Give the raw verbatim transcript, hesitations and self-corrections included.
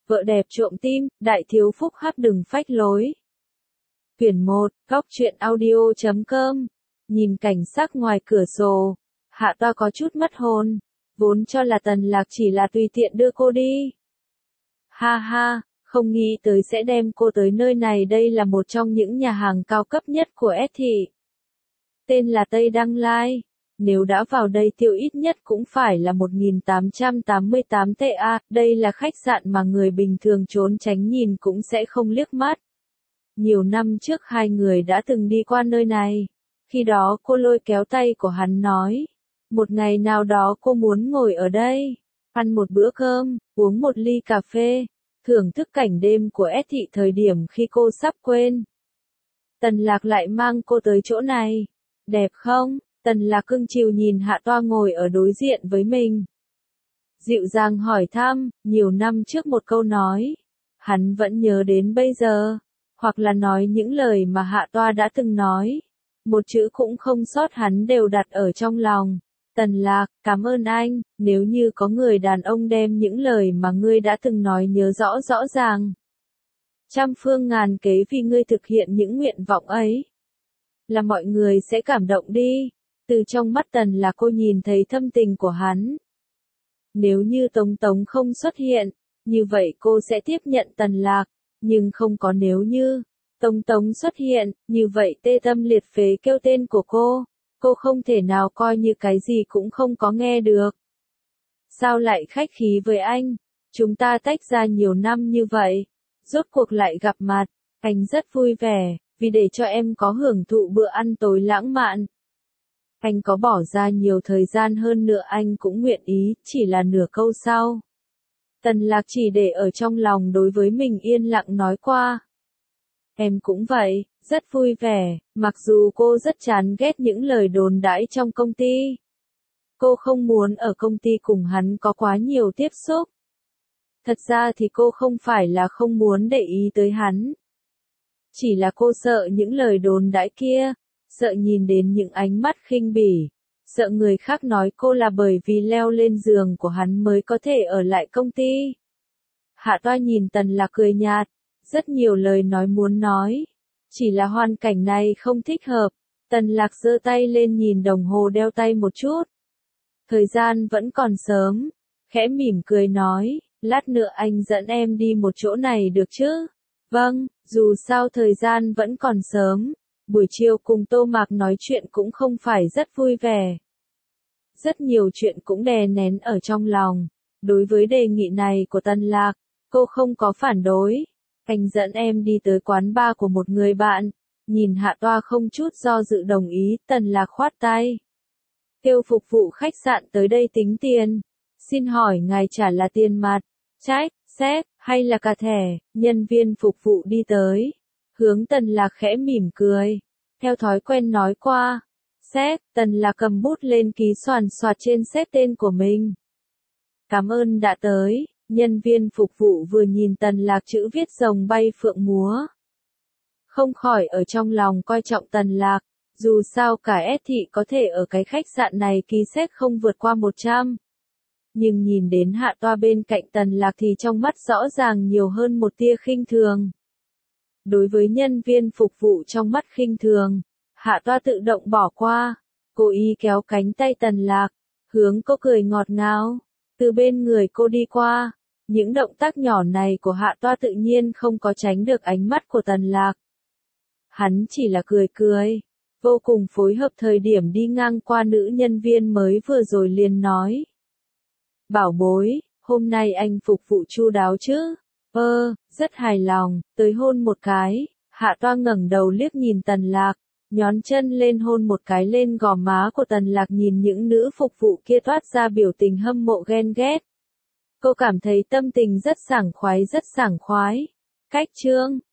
Vợ đẹp trộm tim, đại thiếu phúc hắc đừng phách lối. Quyển một, góc truyện audio chấm com. Nhìn cảnh sắc ngoài cửa sổ, Hạ Toa có chút mất hồn, vốn cho là Tần Lạc chỉ là tùy tiện đưa cô đi. Ha ha, không nghĩ tới sẽ đem cô tới nơi này, đây là một trong những nhà hàng cao cấp nhất của S thị. Tên là Tây Đăng Lai. Nếu đã vào đây tiêu ít nhất cũng phải là một nghìn tám trăm tám mươi tám tệ a, đây là khách sạn mà người bình thường trốn tránh nhìn cũng sẽ không liếc mắt. Nhiều năm trước hai người đã từng đi qua nơi này. Khi đó cô lôi kéo tay của hắn nói, một ngày nào đó cô muốn ngồi ở đây, ăn một bữa cơm, uống một ly cà phê, thưởng thức cảnh đêm của S thị thời điểm khi cô sắp quên. Tần Lạc lại mang cô tới chỗ này. Đẹp không? Tần Lạc cưng chiều nhìn Hạ Toa ngồi ở đối diện với mình. Dịu dàng hỏi thăm, nhiều năm trước một câu nói. Hắn vẫn nhớ đến bây giờ. Hoặc là nói những lời mà Hạ Toa đã từng nói. Một chữ cũng không sót hắn đều đặt ở trong lòng. Tần Lạc, cảm ơn anh, nếu như có người đàn ông đem những lời mà ngươi đã từng nói nhớ rõ rõ ràng. Trăm phương ngàn kế vì ngươi thực hiện những nguyện vọng ấy. Là mọi người sẽ cảm động đi. Từ trong mắt Tần Lạc cô nhìn thấy thâm tình của hắn. Nếu như Tống Tống không xuất hiện, như vậy cô sẽ tiếp nhận Tần Lạc. Nhưng không có nếu như Tống Tống xuất hiện, như vậy tê tâm liệt phế kêu tên của cô. Cô không thể nào coi như cái gì cũng không có nghe được. Sao lại khách khí với anh? Chúng ta tách ra nhiều năm như vậy. Rốt cuộc lại gặp mặt. Anh rất vui vẻ, vì để cho em có hưởng thụ bữa ăn tối lãng mạn. Anh có bỏ ra nhiều thời gian hơn nữa anh cũng nguyện ý, chỉ là nửa câu sau. Tần Lạc chỉ để ở trong lòng đối với mình yên lặng nói qua. Em cũng vậy, rất vui vẻ, mặc dù cô rất chán ghét những lời đồn đãi trong công ty. Cô không muốn ở công ty cùng hắn có quá nhiều tiếp xúc. Thật ra thì cô không phải là không muốn để ý tới hắn. Chỉ là cô sợ những lời đồn đãi kia. Sợ nhìn đến những ánh mắt khinh bỉ, sợ người khác nói cô là bởi vì leo lên giường của hắn mới có thể ở lại công ty. Hạ Toa nhìn Tần Lạc cười nhạt, rất nhiều lời nói muốn nói, chỉ là hoàn cảnh này không thích hợp. Tần Lạc giơ tay lên nhìn đồng hồ đeo tay một chút. Thời gian vẫn còn sớm, khẽ mỉm cười nói, lát nữa anh dẫn em đi một chỗ này được chứ? Vâng, dù sao thời gian vẫn còn sớm. Buổi chiều cùng Tô Mạc nói chuyện cũng không phải rất vui vẻ. Rất nhiều chuyện cũng đè nén ở trong lòng. Đối với đề nghị này của Tần Lạc, cô không có phản đối. Anh dẫn em đi tới quán bar của một người bạn. Nhìn Hạ Toa không chút do dự đồng ý, Tần Lạc khoát tay. Kêu phục vụ khách sạn tới đây tính tiền. Xin hỏi ngài trả là tiền mặt, check, séc, hay là cả thẻ? Nhân viên phục vụ đi tới. Hướng Tần Lạc khẽ mỉm cười. Theo thói quen nói qua. Séc, Tần Lạc cầm bút lên ký soàn soạt trên séc tên của mình. Cảm ơn đã tới. Nhân viên phục vụ vừa nhìn Tần Lạc chữ viết rồng bay phượng múa. Không khỏi ở trong lòng coi trọng Tần Lạc. Dù sao cả S thị có thể ở cái khách sạn này ký séc không vượt qua một trăm. Nhưng nhìn đến Hạ Toa bên cạnh Tần Lạc thì trong mắt rõ ràng nhiều hơn một tia khinh thường. Đối với nhân viên phục vụ trong mắt khinh thường, Hạ Toa tự động bỏ qua, cố ý kéo cánh tay Tần Lạc, hướng cô cười ngọt ngào, từ bên người cô đi qua. Những động tác nhỏ này của Hạ Toa tự nhiên không có tránh được ánh mắt của Tần Lạc. Hắn chỉ là cười cười, vô cùng phối hợp. Thời điểm đi ngang qua nữ nhân viên mới vừa rồi liền nói. Bảo bối, hôm nay anh phục vụ chu đáo chứ? Ơ, rất hài lòng, tới hôn một cái. Hạ Toa ngẩng đầu liếc nhìn Tần Lạc, nhón chân lên hôn một cái lên gò má của Tần Lạc. Nhìn những nữ phục vụ kia toát ra biểu tình hâm mộ ghen ghét. Cô cảm thấy tâm tình rất sảng khoái rất sảng khoái. Cách chương